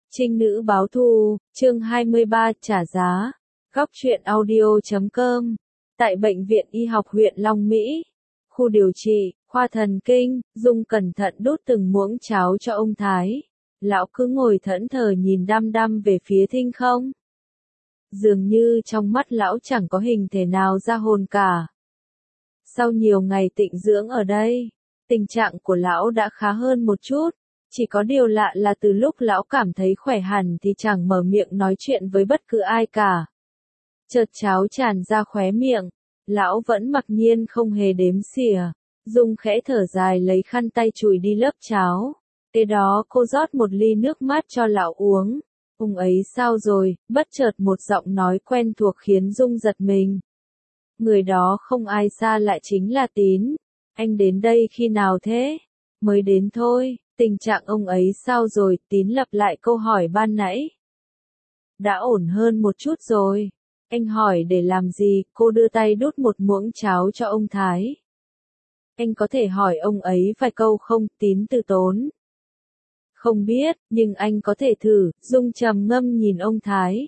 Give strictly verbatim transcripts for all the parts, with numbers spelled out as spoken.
Trinh nữ báo thù, chương hai mươi ba, trả giá. Góc truyện audio chấm com. Tại Bệnh viện Y học huyện Long Mỹ, khu điều trị, khoa thần kinh, Dung cẩn thận đút từng muỗng cháo cho ông Thái. Lão cứ ngồi thẫn thờ nhìn đăm đăm về phía thinh không. Dường như trong mắt lão chẳng có hình thể nào ra hồn cả. Sau nhiều ngày tịnh dưỡng ở đây, tình trạng của lão đã khá hơn một chút. Chỉ có điều lạ là từ lúc lão cảm thấy khỏe hẳn thì chẳng mở miệng nói chuyện với bất cứ ai cả. Chợt cháo tràn ra khóe miệng, lão vẫn mặc nhiên không hề đếm xỉa. Dung khẽ thở dài lấy khăn tay chùi đi lớp cháo. Kế đó cô rót một ly nước mát cho lão uống. Ông ấy sao rồi? Bất chợt một giọng nói quen thuộc khiến Dung giật mình. Người đó không ai xa lại chính là Tín. Anh đến đây khi nào thế? Mới đến thôi. Tình trạng ông ấy sao rồi? Tín lặp lại câu hỏi ban nãy. Đã ổn hơn một chút rồi. Anh hỏi để làm gì? Cô đưa tay đút một muỗng cháo cho ông Thái. Anh có thể hỏi ông ấy vài câu không? Tín từ tốn. Không biết, nhưng anh có thể thử. Dung trầm ngâm nhìn ông Thái.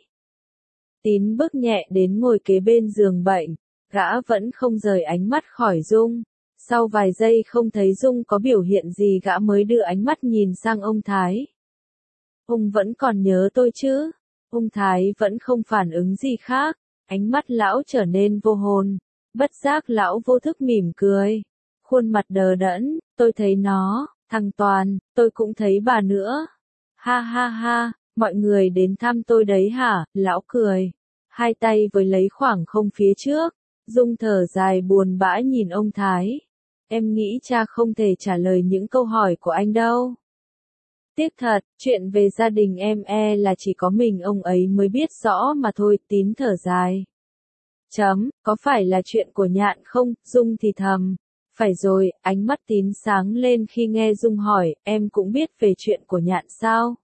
Tín bước nhẹ đến ngồi kế bên giường bệnh. Gã vẫn không rời ánh mắt khỏi Dung. Sau vài giây không thấy Dung có biểu hiện gì gã mới đưa ánh mắt nhìn sang ông Thái. Ông vẫn còn nhớ tôi chứ? Ông Thái vẫn không phản ứng gì khác. Ánh mắt lão trở nên vô hồn. Bất giác lão vô thức mỉm cười. Khuôn mặt đờ đẫn, tôi thấy nó, thằng Toàn, tôi cũng thấy bà nữa. Ha ha ha, mọi người đến thăm tôi đấy hả? Lão cười. Hai tay với lấy khoảng không phía trước. Dung thở dài buồn bã nhìn ông Thái. Em nghĩ cha không thể trả lời những câu hỏi của anh đâu. Tiếc thật, chuyện về gia đình em e là chỉ có mình ông ấy mới biết rõ mà thôi. Tín thở dài. Chấm, có phải là chuyện của Nhạn không? Dung thì thầm. Phải rồi, ánh mắt Tín sáng lên khi nghe Dung hỏi, em cũng biết về chuyện của Nhạn sao?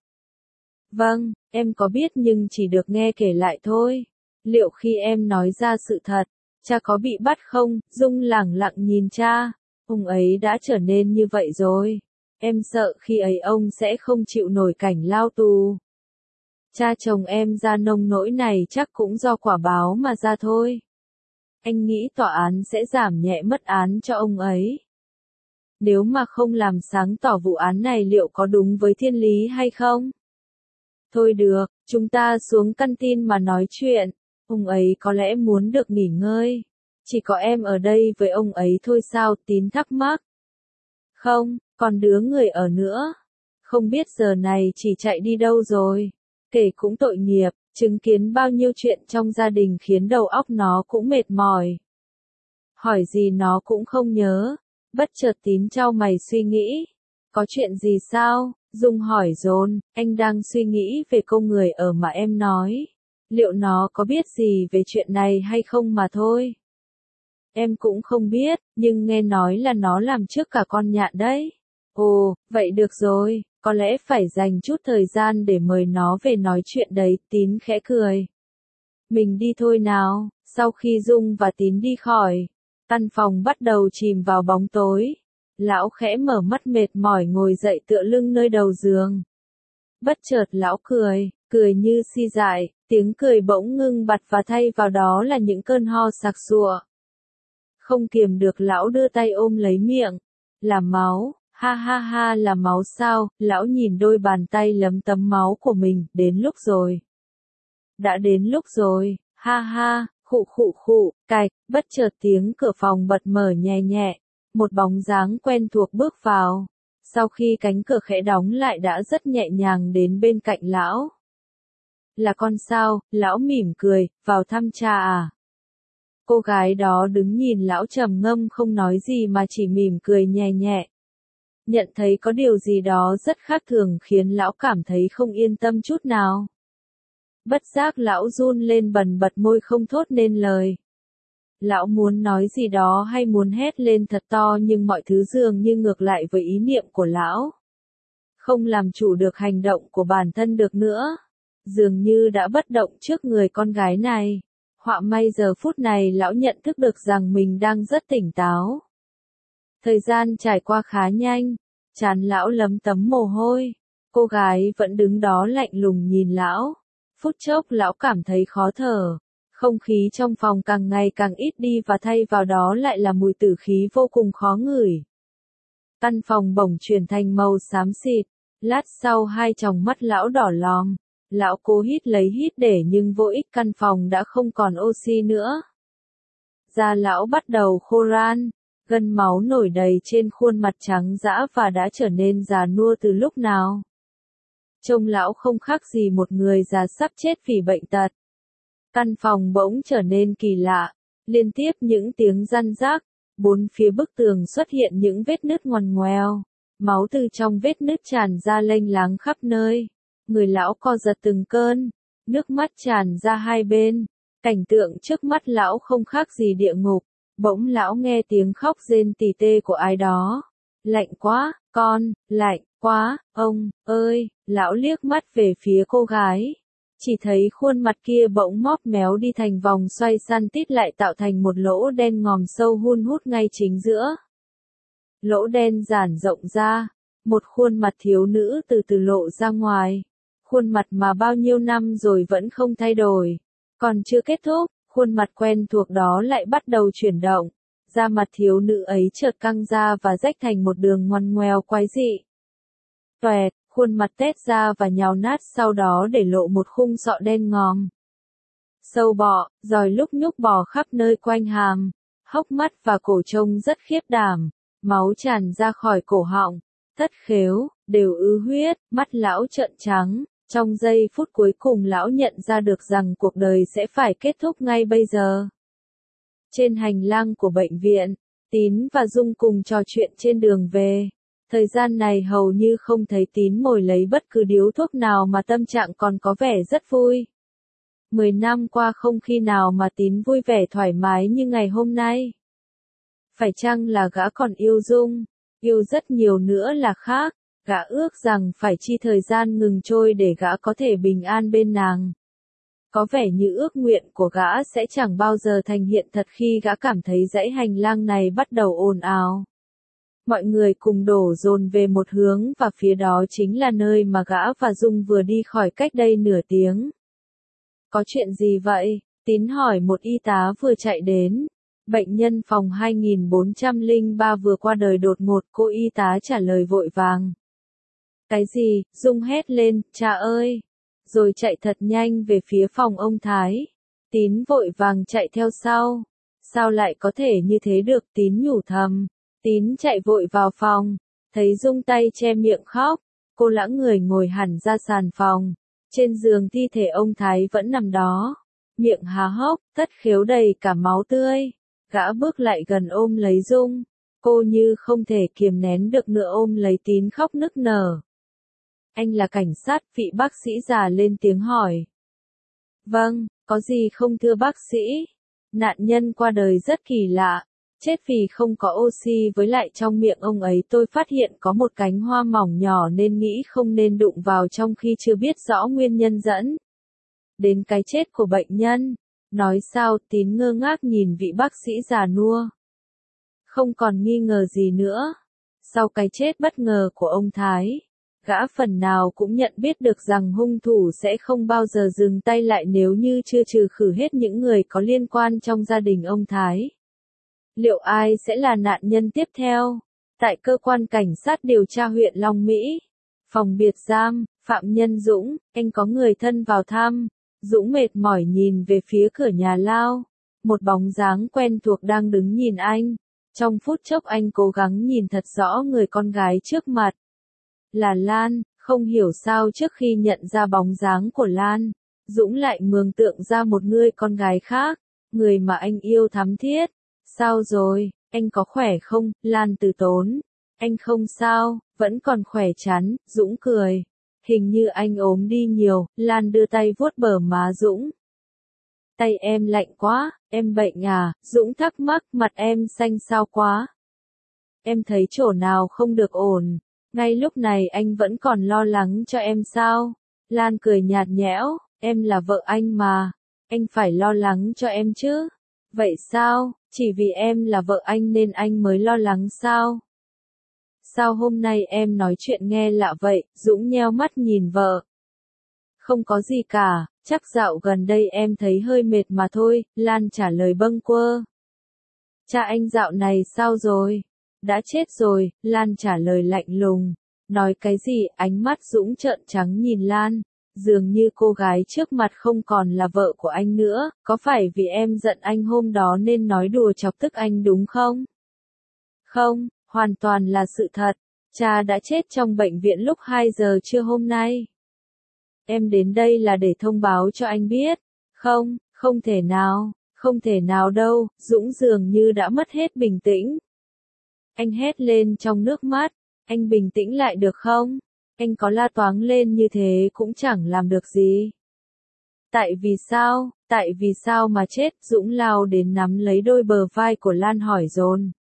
Vâng, em có biết nhưng chỉ được nghe kể lại thôi. Liệu khi em nói ra sự thật, cha có bị bắt không? Dung lẳng lặng nhìn cha. Ông ấy đã trở nên như vậy rồi. Em sợ khi ấy ông sẽ không chịu nổi cảnh lao tù. Cha chồng em ra nông nỗi này chắc cũng do quả báo mà ra thôi. Anh nghĩ tòa án sẽ giảm nhẹ mất án cho ông ấy. Nếu mà không làm sáng tỏ vụ án này liệu có đúng với thiên lý hay không? Thôi được, chúng ta xuống căn tin mà nói chuyện. Ông ấy có lẽ muốn được nghỉ ngơi. Chỉ có em ở đây với ông ấy thôi sao? Tín thắc mắc. Không, còn đứa người ở nữa. Không biết giờ này chỉ chạy đi đâu rồi. Kể cũng tội nghiệp, chứng kiến bao nhiêu chuyện trong gia đình khiến đầu óc nó cũng mệt mỏi. Hỏi gì nó cũng không nhớ. Bất chợt Tín chau mày suy nghĩ. Có chuyện gì sao? Dung hỏi dồn, anh đang suy nghĩ về cô người ở mà em nói. Liệu nó có biết gì về chuyện này hay không mà thôi. Em cũng không biết, nhưng nghe nói là nó làm trước cả con Nhạn đấy. Ồ, vậy được rồi, có lẽ phải dành chút thời gian để mời nó về nói chuyện đấy. Tín khẽ cười. Mình đi thôi nào. Sau khi Dung và Tín đi khỏi, căn phòng bắt đầu chìm vào bóng tối. Lão khẽ mở mắt mệt mỏi ngồi dậy tựa lưng nơi đầu giường. Bất chợt lão cười, cười như si dại, tiếng cười bỗng ngưng bặt và thay vào đó là những cơn ho sặc sụa. Không kiềm được lão đưa tay ôm lấy miệng. Là máu, ha ha ha là máu sao? Lão nhìn đôi bàn tay lấm tấm máu của mình, đến lúc rồi. Đã đến lúc rồi, ha ha, khụ khụ khụ, cạch, bất chợt tiếng cửa phòng bật mở nhẹ nhẹ. Một bóng dáng quen thuộc bước vào. Sau khi cánh cửa khẽ đóng lại đã rất nhẹ nhàng đến bên cạnh lão. Là con sao? Lão mỉm cười, vào thăm cha à? Cô gái đó đứng nhìn lão trầm ngâm không nói gì mà chỉ mỉm cười nhẹ nhẹ. Nhận thấy có điều gì đó rất khác thường khiến lão cảm thấy không yên tâm chút nào. Bất giác lão run lên bần bật môi không thốt nên lời. Lão muốn nói gì đó hay muốn hét lên thật to nhưng mọi thứ dường như ngược lại với ý niệm của lão. Không làm chủ được hành động của bản thân được nữa. Dường như đã bất động trước người con gái này. Họa may giờ phút này lão nhận thức được rằng mình đang rất tỉnh táo. Thời gian trải qua khá nhanh. Trán lão lấm tấm mồ hôi. Cô gái vẫn đứng đó lạnh lùng nhìn lão. Phút chốc lão cảm thấy khó thở. Không khí trong phòng càng ngày càng ít đi và thay vào đó lại là mùi tử khí vô cùng khó ngửi. Căn phòng bỗng chuyển thành màu xám xịt. Lát sau hai tròng mắt lão đỏ lòm. Lão cố hít lấy hít để nhưng vô ích, căn phòng đã không còn oxy nữa. Da lão bắt đầu khô ran, gân máu nổi đầy trên khuôn mặt trắng dã và đã trở nên già nua từ lúc nào. Trông lão không khác gì một người già sắp chết vì bệnh tật. Căn phòng bỗng trở nên kỳ lạ, liên tiếp những tiếng răn rác, bốn phía bức tường xuất hiện những vết nứt ngoằn ngoèo, máu từ trong vết nứt tràn ra lênh láng khắp nơi. Người lão co giật từng cơn, nước mắt tràn ra hai bên. Cảnh tượng trước mắt lão không khác gì địa ngục. Bỗng lão nghe tiếng khóc rên tỉ tê của ai đó. Lạnh quá, con, lạnh quá, ông, ơi, lão liếc mắt về phía cô gái. Chỉ thấy khuôn mặt kia bỗng móp méo đi thành vòng xoay săn tít lại tạo thành một lỗ đen ngòm sâu hun hút ngay chính giữa. Lỗ đen giãn rộng ra, một khuôn mặt thiếu nữ từ từ lộ ra ngoài. Khuôn mặt mà bao nhiêu năm rồi vẫn không thay đổi. Còn chưa kết thúc, khuôn mặt quen thuộc đó lại bắt đầu chuyển động. Da mặt thiếu nữ ấy chợt căng ra và rách thành một đường ngoằn ngoèo quái dị. Toẹt, khuôn mặt tét ra và nhào nát, sau đó để lộ một khung sọ đen ngòm. Sâu bọ, giòi lúc nhúc bò khắp nơi quanh hàm, hốc mắt và cổ trông rất khiếp đảm. Máu tràn ra khỏi cổ họng, thất khếu, đều ứ huyết, mắt lão trợn trắng. Trong giây phút cuối cùng lão nhận ra được rằng cuộc đời sẽ phải kết thúc ngay bây giờ. Trên hành lang của bệnh viện, Tín và Dung cùng trò chuyện trên đường về. Thời gian này hầu như không thấy Tín mồi lấy bất cứ điếu thuốc nào mà tâm trạng còn có vẻ rất vui. Mười năm qua không khi nào mà Tín vui vẻ thoải mái như ngày hôm nay. Phải chăng là gã còn yêu Dung, yêu rất nhiều nữa là khác. Gã ước rằng phải chi thời gian ngừng trôi để gã có thể bình an bên nàng. Có vẻ như ước nguyện của gã sẽ chẳng bao giờ thành hiện thật khi gã cảm thấy dãy hành lang này bắt đầu ồn ào. Mọi người cùng đổ dồn về một hướng và phía đó chính là nơi mà gã và Dung vừa đi khỏi cách đây nửa tiếng. Có chuyện gì vậy? Tín hỏi một y tá vừa chạy đến. Bệnh nhân phòng hai nghìn bốn trăm lẻ ba vừa qua đời đột ngột, cô y tá trả lời vội vàng. Cái gì? Dung hét lên, cha ơi! Rồi chạy thật nhanh về phía phòng ông Thái. Tín vội vàng chạy theo sau. Sao lại có thể như thế được? Tín nhủ thầm. Tín chạy vội vào phòng, thấy Dung tay che miệng khóc. Cô lãng người ngồi hẳn ra sàn phòng. Trên giường thi thể ông Thái vẫn nằm đó. Miệng há hốc, thất khếu đầy cả máu tươi. Gã bước lại gần ôm lấy Dung. Cô như không thể kiềm nén được nữa ôm lấy Tín khóc nức nở. Anh là cảnh sát, vị bác sĩ già lên tiếng hỏi. Vâng, có gì không thưa bác sĩ? Nạn nhân qua đời rất kỳ lạ, chết vì không có oxy, với lại trong miệng ông ấy tôi phát hiện có một cánh hoa mỏng nhỏ nên nghĩ không nên đụng vào trong khi chưa biết rõ nguyên nhân dẫn đến cái chết của bệnh nhân. Nói sao? Tín ngơ ngác nhìn vị bác sĩ già nua. Không còn nghi ngờ gì nữa. Sau cái chết bất ngờ của ông Thái, gã phần nào cũng nhận biết được rằng hung thủ sẽ không bao giờ dừng tay lại nếu như chưa trừ khử hết những người có liên quan trong gia đình ông Thái. Liệu ai sẽ là nạn nhân tiếp theo? Tại cơ quan cảnh sát điều tra huyện Long Mỹ, phòng biệt giam, Phạm Nhân Dũng, anh có người thân vào thăm. Dũng mệt mỏi nhìn về phía cửa nhà lao. Một bóng dáng quen thuộc đang đứng nhìn anh. Trong phút chốc anh cố gắng nhìn thật rõ người con gái trước mặt. Là Lan. Không hiểu sao trước khi nhận ra bóng dáng của Lan, Dũng lại mường tượng ra một người con gái khác, người mà anh yêu thắm thiết. Sao rồi, anh có khỏe không? Lan từ tốn. Anh không sao, vẫn còn khỏe chắn. Dũng cười. Hình như anh ốm đi nhiều. Lan đưa tay vuốt bờ má Dũng. Tay em lạnh quá, em bệnh à? Dũng thắc mắc, mặt em xanh xao quá. Em thấy chỗ nào không được ổn. Ngay lúc này anh vẫn còn lo lắng cho em sao? Lan cười nhạt nhẽo, em là vợ anh mà. Anh phải lo lắng cho em chứ. Vậy sao, chỉ vì em là vợ anh nên anh mới lo lắng sao? Sao hôm nay em nói chuyện nghe lạ vậy? Dũng nheo mắt nhìn vợ. Không có gì cả, chắc dạo gần đây em thấy hơi mệt mà thôi, Lan trả lời bâng quơ. Cha anh dạo này sao rồi? Đã chết rồi, Lan trả lời lạnh lùng. Nói cái gì? Ánh mắt Dũng trợn trắng nhìn Lan. Dường như cô gái trước mặt không còn là vợ của anh nữa, có phải vì em giận anh hôm đó nên nói đùa chọc tức anh đúng không? Không, hoàn toàn là sự thật. Cha đã chết trong bệnh viện lúc hai giờ trưa hôm nay. Em đến đây là để thông báo cho anh biết. Không, không thể nào, không thể nào đâu, Dũng dường như đã mất hết bình tĩnh. Anh hét lên trong nước mắt, anh bình tĩnh lại được không? Anh có la toáng lên như thế cũng chẳng làm được gì. Tại vì sao, tại vì sao mà chết? Dũng lao đến nắm lấy đôi bờ vai của Lan hỏi dồn.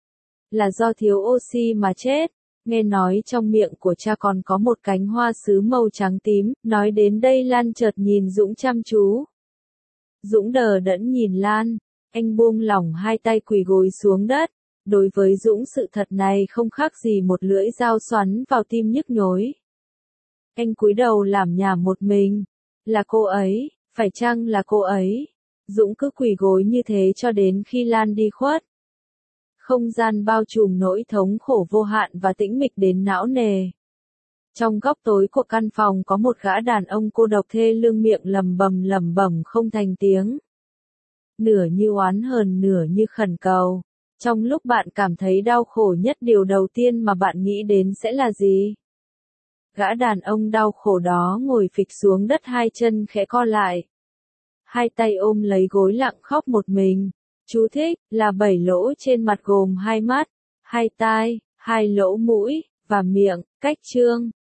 Là do thiếu oxy mà chết. Nghe nói trong miệng của cha còn có một cánh hoa sứ màu trắng tím, nói đến đây Lan chợt nhìn Dũng chăm chú. Dũng đờ đẫn nhìn Lan, anh buông lỏng hai tay quỳ gối xuống đất. Đối với Dũng sự thật này không khác gì một lưỡi dao xoắn vào tim nhức nhối. Anh cúi đầu làm nhảm một mình. Là cô ấy, phải chăng là cô ấy? Dũng cứ quỳ gối như thế cho đến khi Lan đi khuất. Không gian bao trùm nỗi thống khổ vô hạn và tĩnh mịch đến não nề. Trong góc tối của căn phòng có một gã đàn ông cô độc thê lương miệng lầm bầm lầm bầm không thành tiếng. Nửa như oán hờn nửa như khẩn cầu. Trong lúc bạn cảm thấy đau khổ nhất điều đầu tiên mà bạn nghĩ đến sẽ là gì? Gã đàn ông đau khổ đó ngồi phịch xuống đất hai chân khẽ co lại. Hai tay ôm lấy gối lặng khóc một mình. Chú thích, là bảy lỗ trên mặt gồm hai mắt, hai tai, hai lỗ mũi, và miệng, cách chương.